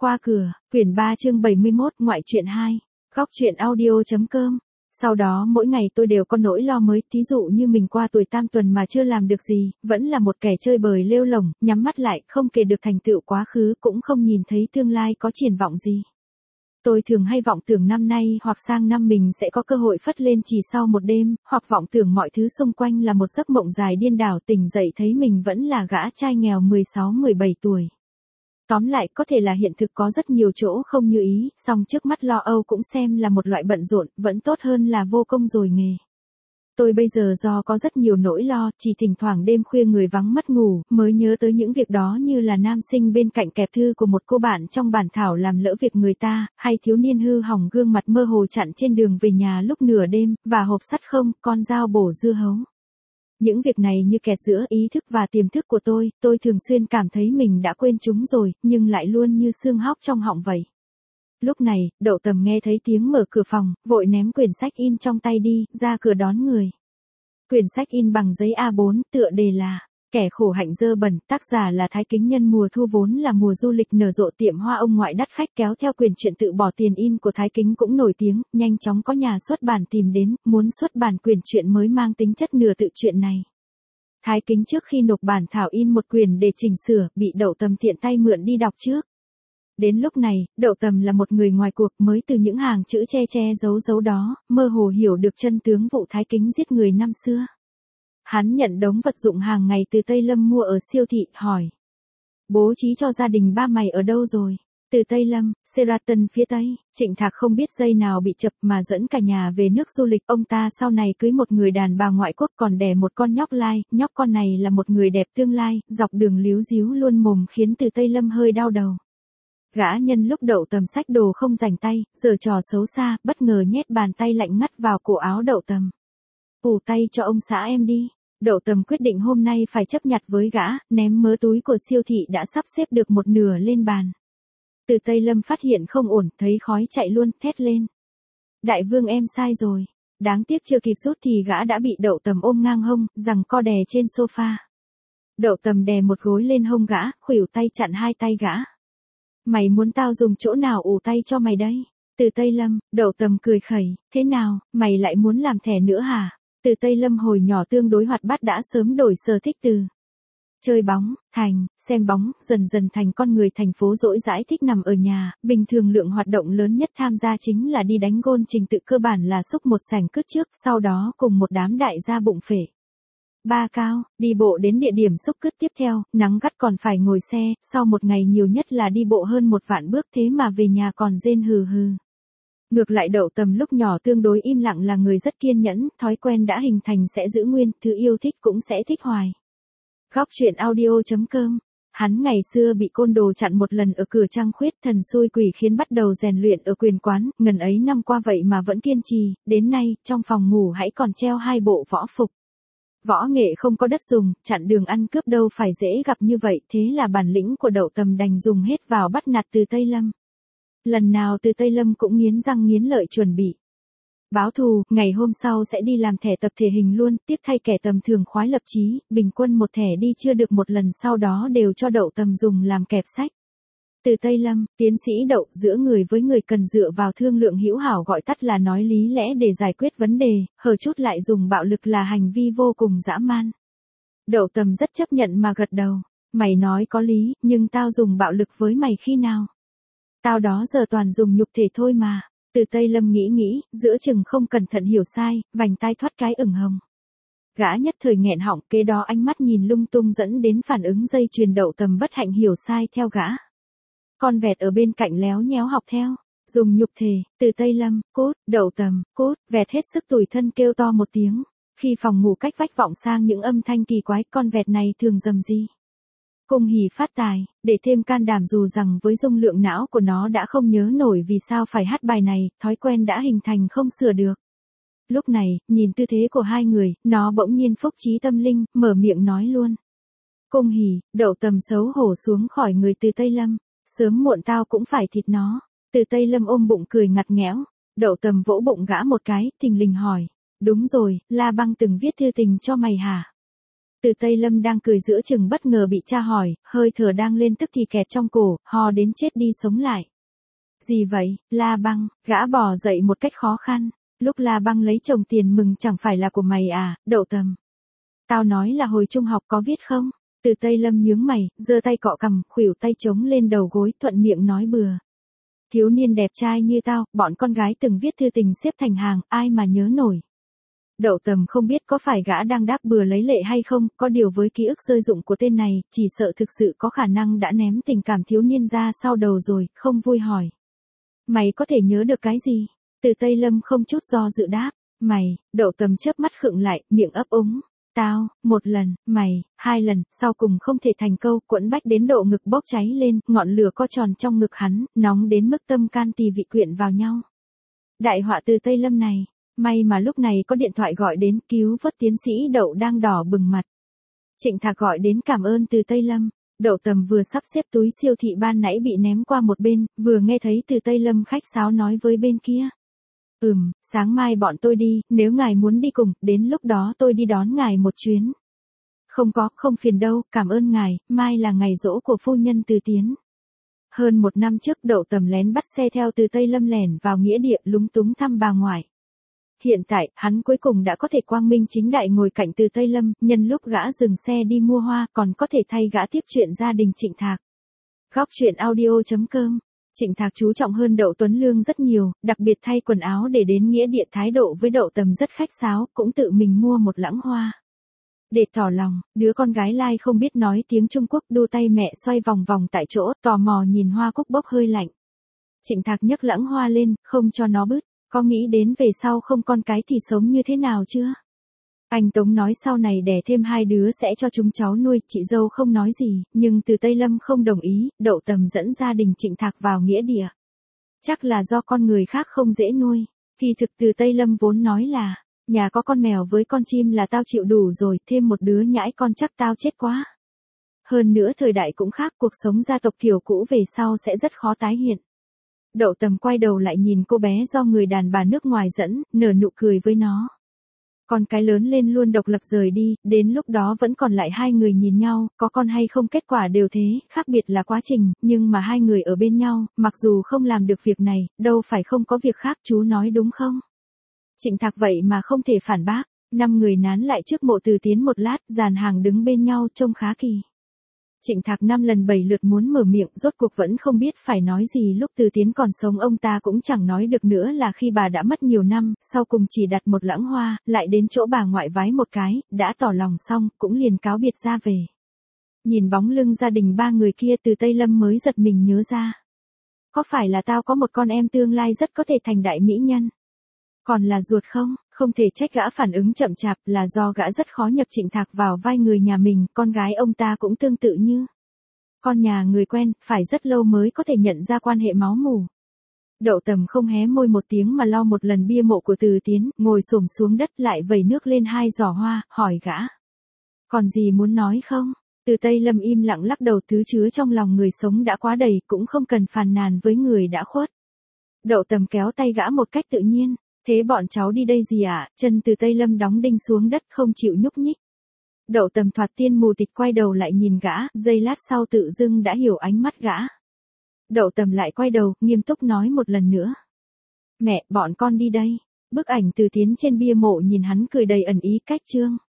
Qua cửa, quyển 3 chương 71, ngoại truyện 2, góc truyện audio.com. Sau đó mỗi ngày tôi đều có nỗi lo mới, thí dụ như mình qua tuổi tam tuần mà chưa làm được gì, vẫn là một kẻ chơi bời lêu lổng, nhắm mắt lại, không kể được thành tựu quá khứ, cũng không nhìn thấy tương lai có triển vọng gì. Tôi thường hay vọng tưởng năm nay hoặc sang năm mình sẽ có cơ hội phất lên chỉ sau một đêm, hoặc vọng tưởng mọi thứ xung quanh là một giấc mộng dài điên đảo, tỉnh dậy thấy mình vẫn là gã trai nghèo 16-17 tuổi. Tóm lại, có thể là hiện thực có rất nhiều chỗ không như ý, song trước mắt lo âu cũng xem là một loại bận rộn, vẫn tốt hơn là vô công rồi nghề. Tôi bây giờ do có rất nhiều nỗi lo, chỉ thỉnh thoảng đêm khuya người vắng mất ngủ, mới nhớ tới những việc đó, như là nam sinh bên cạnh kẹp thư của một cô bạn trong bản thảo làm lỡ việc người ta, hay thiếu niên hư hỏng gương mặt mơ hồ chặn trên đường về nhà lúc nửa đêm, và hộp sắt không, con dao bổ dưa hấu. Những việc này như kẹt giữa ý thức và tiềm thức của tôi thường xuyên cảm thấy mình đã quên chúng rồi, nhưng lại luôn như xương hóc trong họng vậy. Lúc này, Đậu Tầm nghe thấy tiếng mở cửa phòng, vội ném quyển sách in trong tay đi, ra cửa đón người. Quyển sách in bằng giấy A4, tựa đề là Kẻ khổ hạnh dơ bẩn, tác giả là Thái Kính Nhân. Mùa thu vốn là mùa du lịch nở rộ, tiệm hoa ông ngoại đắt khách kéo theo quyển truyện tự bỏ tiền in của Thái Kính cũng nổi tiếng, nhanh chóng có nhà xuất bản tìm đến, muốn xuất bản quyển truyện mới mang tính chất nửa tự truyện này. Thái Kính trước khi nộp bản thảo in một quyển để chỉnh sửa, bị Đậu Tầm tiện tay mượn đi đọc trước. Đến lúc này, Đậu Tầm là một người ngoài cuộc, mới từ những hàng chữ che giấu đó, mơ hồ hiểu được chân tướng vụ Thái Kính giết người năm xưa. Hắn nhận đống vật dụng hàng ngày từ Tây Lâm mua ở siêu thị, hỏi: bố trí cho gia đình ba mày ở đâu rồi? Từ Tây Lâm, Sheraton phía Tây. Trịnh Thạc không biết dây nào bị chập mà dẫn cả nhà về nước du lịch. Ông ta sau này cưới một người đàn bà ngoại quốc, còn đẻ một con nhóc lai, nhóc con này là một người đẹp tương lai, dọc đường líu díu luôn mồm khiến Từ Tây Lâm hơi đau đầu. Gã nhân lúc Đậu Tầm xách đồ không rảnh tay, giở trò xấu xa, bất ngờ nhét bàn tay lạnh ngắt vào cổ áo Đậu Tầm. Ủ tay cho ông xã em đi. Đậu Tầm quyết định hôm nay phải chấp nhặt với gã, ném mớ túi của siêu thị đã sắp xếp được một nửa lên bàn. Từ Tây Lâm phát hiện không ổn, thấy khói chạy luôn, thét lên: đại vương em sai rồi. Đáng tiếc chưa kịp rút thì gã đã bị Đậu Tầm ôm ngang hông, giằng co đè trên sofa. Đậu Tầm đè một gối lên hông gã, khuỷu tay chặn hai tay gã. Mày muốn tao dùng chỗ nào ủ tay cho mày đây? Từ Tây Lâm. Đậu Tầm cười khẩy: thế nào, mày lại muốn làm thẻ nữa hả? Từ Tây Lâm hồi nhỏ tương đối hoạt bát, đã sớm đổi sở thích từ chơi bóng, xem bóng, dần dần thành con người thành phố rỗi rãi thích nằm ở nhà. Bình thường lượng hoạt động lớn nhất tham gia chính là đi đánh gôn, trình tự cơ bản là xúc một sảnh cướt trước, sau đó cùng một đám đại gia bụng phể ba cao, đi bộ đến địa điểm xúc cướt tiếp theo, nắng gắt còn phải ngồi xe, sau một ngày nhiều nhất là đi bộ hơn 1.000.000 bước, thế mà về nhà còn rên hừ hừ. Ngược lại Đậu Tầm lúc nhỏ tương đối im lặng, là người rất kiên nhẫn, thói quen đã hình thành sẽ giữ nguyên, thứ yêu thích cũng sẽ thích hoài. Góc truyện audio.com. Hắn ngày xưa bị côn đồ chặn một lần ở cửa trăng khuyết, thần xui quỷ khiến bắt đầu rèn luyện ở quyền quán, ngần ấy năm qua vậy mà vẫn kiên trì, đến nay, trong phòng ngủ hãy còn treo 2 bộ võ phục. Võ nghệ không có đất dùng, chặn đường ăn cướp đâu phải dễ gặp như vậy, thế là bản lĩnh của Đậu Tầm đành dùng hết vào bắt nạt Từ Tây Lâm. Lần nào Từ Tây Lâm cũng nghiến răng nghiến lợi chuẩn bị báo thù, ngày hôm sau sẽ đi làm thẻ tập thể hình luôn, tiếc thay kẻ tầm thường khoái lập chí, bình quân một thẻ đi chưa được một lần sau đó đều cho Đậu Tầm dùng làm kẹp sách. Từ Tây Lâm, tiến sĩ Đậu, giữa người với người cần dựa vào thương lượng hữu hảo, gọi tắt là nói lý lẽ để giải quyết vấn đề, hở chút lại dùng bạo lực là hành vi vô cùng dã man. Đậu Tầm rất chấp nhận mà gật đầu: mày nói có lý, nhưng tao dùng bạo lực với mày khi nào? Tao đó giờ toàn dùng nhục thể thôi mà. Từ Tây Lâm nghĩ, giữa chừng không cẩn thận hiểu sai, vành tai thoát cái ửng hồng. Gã nhất thời nghẹn họng, kế đó ánh mắt nhìn lung tung dẫn đến phản ứng dây chuyền. Đậu Tầm bất hạnh hiểu sai theo gã. Con vẹt ở bên cạnh léo nhéo học theo. Dùng nhục thể. Từ Tây Lâm, cút. Đậu Tầm, cút. Vẹt hết sức tủi thân kêu to một tiếng. Khi phòng ngủ cách vách vọng sang những âm thanh kỳ quái, con vẹt này thường rầm rì: cung hỉ phát tài, để thêm can đảm, dù rằng với dung lượng não của nó đã không nhớ nổi vì sao phải hát bài này, thói quen đã hình thành không sửa được. Lúc này, nhìn tư thế của hai người, nó bỗng nhiên phúc trí tâm linh, mở miệng nói luôn: cung hỉ. Đậu Tầm xấu hổ xuống khỏi người Từ Tây Lâm: sớm muộn tao cũng phải thịt nó. Từ Tây Lâm ôm bụng cười ngặt nghẽo. Đậu Tầm vỗ bụng gã một cái, thình lình hỏi: đúng rồi, La Băng từng viết thư tình cho mày hả? Từ Tây Lâm đang cười giữa chừng bất ngờ bị cha hỏi, hơi thở đang lên tức thì kẹt trong cổ, ho đến chết đi sống lại. Gì vậy, La Băng, gã bò dậy một cách khó khăn. Lúc La Băng lấy chồng tiền mừng chẳng phải là của mày à, Đậu Tầm. Tao nói là hồi trung học có viết không? Từ Tây Lâm nhướng mày, giơ tay cọ cằm, khuỷu tay chống lên đầu gối, thuận miệng nói bừa. Thiếu niên đẹp trai như tao, bọn con gái từng viết thư tình xếp thành hàng, ai mà nhớ nổi. Đậu Tầm không biết có phải gã đang đáp bừa lấy lệ hay không, có điều với ký ức rơi rụng của tên này, chỉ sợ thực sự có khả năng đã ném tình cảm thiếu niên ra sau đầu rồi, không vui hỏi. Mày có thể nhớ được cái gì? Từ Tây Lâm không chút do dự đáp. Mày, Đậu Tầm chớp mắt khựng lại, miệng ấp úng. Tao, một lần, mày, hai lần, sau cùng không thể thành câu, quẫn bách đến độ ngực bốc cháy lên, ngọn lửa co tròn trong ngực hắn, nóng đến mức tâm can tỳ vị quyện vào nhau. Đại họa Từ Tây Lâm này, may mà lúc này có điện thoại gọi đến cứu vớt tiến sĩ Đậu đang đỏ bừng mặt. Trịnh Thạc gọi đến cảm ơn Từ Tây Lâm. Đậu Tầm vừa sắp xếp túi siêu thị ban nãy bị ném qua một bên, vừa nghe thấy Từ Tây Lâm khách sáo nói với bên kia. Sáng mai bọn tôi đi, nếu ngài muốn đi cùng, đến lúc đó tôi đi đón ngài một chuyến. Không phiền đâu, cảm ơn ngài, mai là ngày giỗ của phu nhân Từ Tiến. Hơn một năm trước Đậu Tầm lén bắt xe theo Từ Tây Lâm lẻn vào nghĩa địa lúng túng thăm bà ngoại. Hiện tại, hắn cuối cùng đã có thể quang minh chính đại ngồi cạnh Từ Tây Lâm, nhân lúc gã dừng xe đi mua hoa, còn có thể thay gã tiếp chuyện gia đình Trịnh Thạc. Góc truyện audio.com. Trịnh Thạc chú trọng hơn Đậu Tuấn Lương rất nhiều, đặc biệt thay quần áo để đến nghĩa địa thái độ với Đậu Tầm rất khách sáo, cũng tự mình mua một lẵng hoa. Để tỏ lòng, đứa con gái Lai không biết nói tiếng Trung Quốc đu tay mẹ xoay vòng vòng tại chỗ, tò mò nhìn hoa cúc bốc hơi lạnh. Trịnh Thạc nhấc lẵng hoa lên, không cho nó bứt, có nghĩ đến về sau không con cái thì sống như thế nào chưa? Anh Tống nói sau này đẻ thêm 2 đứa sẽ cho chúng cháu nuôi, chị dâu không nói gì, nhưng Từ Tây Lâm không đồng ý, Đậu Tầm dẫn gia đình Trịnh Thạc vào nghĩa địa. Chắc là do con người khác không dễ nuôi, kỳ thực Từ Tây Lâm vốn nói là, nhà có con mèo với con chim là tao chịu đủ rồi, thêm một đứa nhãi con chắc tao chết quá. Hơn nữa thời đại cũng khác, cuộc sống gia tộc kiểu cũ về sau sẽ rất khó tái hiện. Đậu Tầm quay đầu lại nhìn cô bé do người đàn bà nước ngoài dẫn, nở nụ cười với nó. Con cái lớn lên luôn độc lập rời đi, đến lúc đó vẫn còn lại 2 người nhìn nhau, có con hay không kết quả đều thế, khác biệt là quá trình, nhưng mà 2 người ở bên nhau, mặc dù không làm được việc này, đâu phải không có việc khác, chú nói đúng không? Trịnh Thạc vậy mà không thể phản bác, 5 người nán lại trước mộ Từ Tiến một lát, dàn hàng đứng bên nhau trông khá kỳ. Trịnh Thạc 5 lần 7 lượt muốn mở miệng, rốt cuộc vẫn không biết phải nói gì, lúc Từ Tiến còn sống ông ta cũng chẳng nói được nữa, là khi bà đã mất nhiều năm, sau cùng chỉ đặt một lẵng hoa, lại đến chỗ bà ngoại vái một cái, đã tỏ lòng xong, cũng liền cáo biệt ra về. Nhìn bóng lưng gia đình 3 người kia, Từ Tây Lâm mới giật mình nhớ ra. Có phải là tao có một con em tương lai rất có thể thành đại mỹ nhân? Còn là ruột không? Không thể trách gã phản ứng chậm chạp, là do gã rất khó nhập Trịnh Thạc vào vai người nhà mình, con gái ông ta cũng tương tự như con nhà người quen, phải rất lâu mới có thể nhận ra quan hệ máu mủ. Đậu Tầm không hé môi một tiếng mà lau một lần bia mộ của Từ Tiến, ngồi xổm xuống đất lại vẩy nước lên 2 giỏ hoa, hỏi gã. Còn gì muốn nói không? Từ Tây Lâm im lặng lắc đầu, thứ chứa trong lòng người sống đã quá đầy, cũng không cần phàn nàn với người đã khuất. Đậu Tầm kéo tay gã một cách tự nhiên. Thế bọn cháu đi đây gì ạ? Chân Từ Tây Lâm đóng đinh xuống đất không chịu nhúc nhích. Đậu Tầm thoạt tiên mù tịt quay đầu lại nhìn gã, giây lát sau tự dưng đã hiểu ánh mắt gã. Đậu Tầm lại quay đầu, nghiêm túc nói một lần nữa. Mẹ, bọn con đi đây. Bức ảnh Từ Tiến trên bia mộ nhìn hắn cười đầy ẩn ý, cách chương.